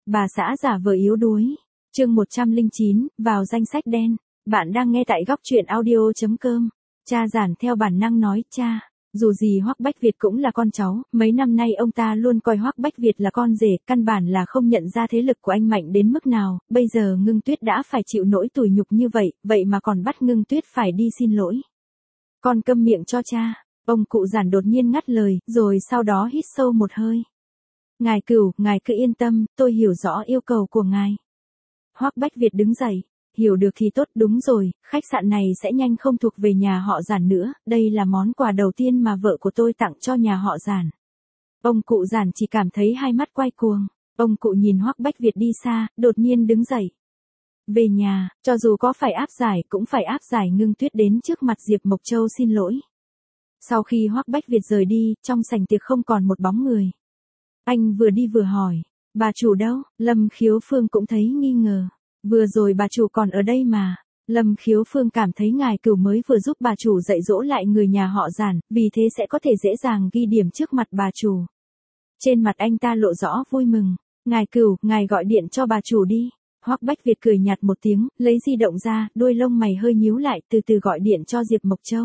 Bà xã giả vờ yếu đuối. Chương 109, vào danh sách đen. Bạn đang nghe tại góc truyện audio.com. Cha Giản theo bản năng nói, cha. Dù gì Hoắc Bách Việt cũng là con cháu, mấy năm nay ông ta luôn coi Hoắc Bách Việt là con rể, căn bản là không nhận ra thế lực của anh mạnh đến mức nào, bây giờ Ngưng Tuyết đã phải chịu nỗi tủi nhục như vậy, vậy mà còn bắt Ngưng Tuyết phải đi xin lỗi. Con câm miệng cho cha. Ông cụ Giản đột nhiên ngắt lời, rồi sau đó hít sâu một hơi. Ngài Cửu, ngài cứ yên tâm, tôi hiểu rõ yêu cầu của ngài. Hoắc Bách Việt đứng dậy. Hiểu được thì tốt, đúng rồi, khách sạn này sẽ nhanh không thuộc về nhà họ Giản nữa, đây là món quà đầu tiên mà vợ của tôi tặng cho nhà họ Giản. Ông cụ Giản chỉ cảm thấy hai mắt quay cuồng. Ông cụ nhìn Hoắc Bách Việt đi xa, đột nhiên đứng dậy. Về nhà, cho dù có phải áp giải cũng phải áp giải Ngưng Tuyết đến trước mặt Diệp Mộc Châu xin lỗi. Sau khi Hoắc Bách Việt rời đi, trong sảnh tiệc không còn một bóng người. Anh vừa đi vừa hỏi, bà chủ đâu? Lâm Khiếu Phương cũng thấy nghi ngờ. Vừa rồi bà chủ còn ở đây mà. Lâm Khiếu Phương cảm thấy ngài Cửu mới vừa giúp bà chủ dạy dỗ lại người nhà họ Giản, vì thế sẽ có thể dễ dàng ghi điểm trước mặt bà chủ. Trên mặt anh ta lộ rõ vui mừng. Ngài Cửu, ngài gọi điện cho bà chủ đi. Hoắc Bách Việt cười nhạt một tiếng, lấy di động ra, đôi lông mày hơi nhíu lại, từ từ gọi điện cho Diệp Mộc Châu.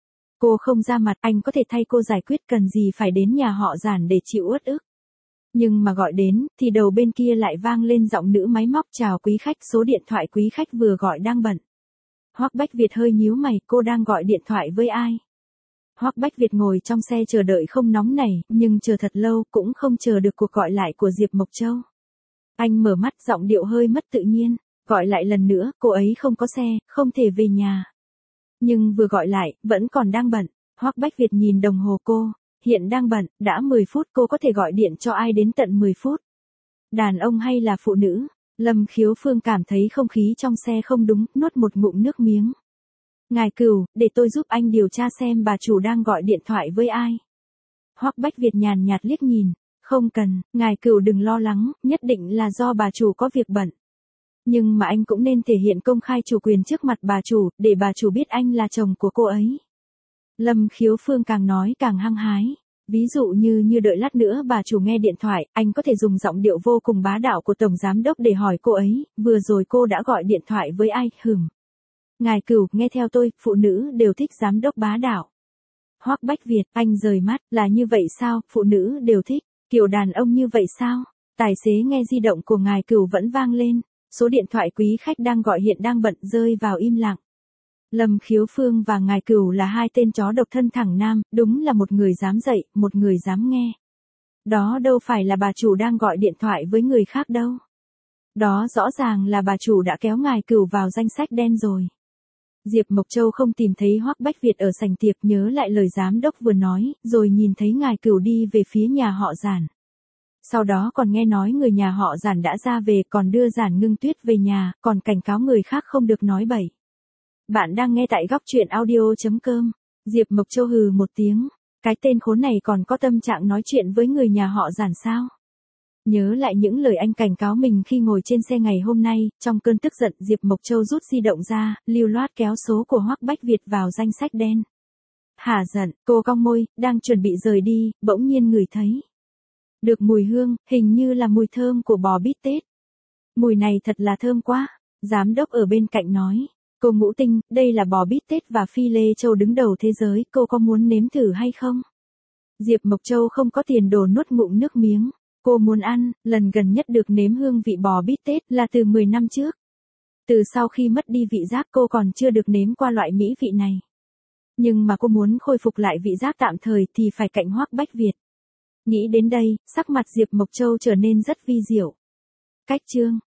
Cô không ra mặt, anh có thể thay cô giải quyết, cần gì phải đến nhà họ Giản để chịu uất ức. Nhưng mà gọi đến, thì đầu bên kia lại vang lên giọng nữ máy móc, chào quý khách, số điện thoại quý khách vừa gọi đang bận. Hoắc Bách Việt hơi nhíu mày, cô đang gọi điện thoại với ai? Hoắc Bách Việt ngồi trong xe chờ đợi không nóng nảy, nhưng chờ thật lâu cũng không chờ được cuộc gọi lại của Diệp Mộc Châu. Anh mở mắt, giọng điệu hơi mất tự nhiên, gọi lại lần nữa, cô ấy không có xe, không thể về nhà. Nhưng vừa gọi lại, vẫn còn đang bận. Hoắc Bách Việt nhìn đồng hồ cô. Hiện đang bận, đã 10 phút, cô có thể gọi điện cho ai đến tận 10 phút. Đàn ông hay là phụ nữ? Lâm Khiếu Phương cảm thấy không khí trong xe không đúng, nuốt một ngụm nước miếng. Ngài Cửu, để tôi giúp anh điều tra xem bà chủ đang gọi điện thoại với ai. Hoắc Bách Việt nhàn nhạt liếc nhìn. Không cần, ngài Cửu đừng lo lắng, nhất định là do bà chủ có việc bận. Nhưng mà anh cũng nên thể hiện công khai chủ quyền trước mặt bà chủ, để bà chủ biết anh là chồng của cô ấy. Lâm Khiếu Phương càng nói càng hăng hái. Ví dụ như đợi lát nữa bà chủ nghe điện thoại, anh có thể dùng giọng điệu vô cùng bá đạo của tổng giám đốc để hỏi cô ấy, vừa rồi cô đã gọi điện thoại với ai, Ngài Cửu, nghe theo tôi, phụ nữ đều thích giám đốc bá đạo. Hoắc Bách Việt, anh rời mắt, là như vậy sao, phụ nữ đều thích, kiểu đàn ông như vậy sao? Tài xế nghe di động của ngài Cửu vẫn vang lên, số điện thoại quý khách đang gọi hiện đang bận, rơi vào im lặng. Lâm Khiếu Phương và ngài Cửu là hai tên chó độc thân thẳng nam, đúng là một người dám dạy, một người dám nghe. Đó đâu phải là bà chủ đang gọi điện thoại với người khác đâu. Đó rõ ràng là bà chủ đã kéo ngài Cửu vào danh sách đen rồi. Diệp Mộc Châu không tìm thấy Hoắc Bách Việt ở sảnh tiệc, nhớ lại lời giám đốc vừa nói, rồi nhìn thấy ngài Cửu đi về phía nhà họ Giản. Sau đó còn nghe nói người nhà họ Giản đã ra về, còn đưa Giản Ngưng Tuyết về nhà, còn cảnh cáo người khác không được nói bậy. Bạn đang nghe tại góc truyện audio.com. Diệp Mộc Châu hừ một tiếng. Cái tên khốn này còn có tâm trạng nói chuyện với người nhà họ Giản sao? Nhớ lại những lời anh cảnh cáo mình khi ngồi trên xe ngày hôm nay, trong cơn tức giận Diệp Mộc Châu rút di động ra, lưu loát kéo số của Hoắc Bách Việt vào danh sách đen. Hả giận, cô cong môi, đang chuẩn bị rời đi, bỗng nhiên ngửi thấy. Được mùi hương, hình như là mùi thơm của bò bít tết. Mùi này thật là thơm quá. Giám đốc ở bên cạnh nói. Cô Ngũ Tinh, đây là bò bít tết và phi lê châu đứng đầu thế giới, cô có muốn nếm thử hay không? Diệp Mộc Châu không có tiền đồ nuốt ngụm nước miếng. Cô muốn ăn, lần gần nhất được nếm hương vị bò bít tết là từ 10 năm trước. Từ sau khi mất đi vị giác cô còn chưa được nếm qua loại mỹ vị này. Nhưng mà cô muốn khôi phục lại vị giác tạm thời thì phải cạnh Hoắc Bách Việt. Nghĩ đến đây, sắc mặt Diệp Mộc Châu trở nên rất vi diệu. Cách chương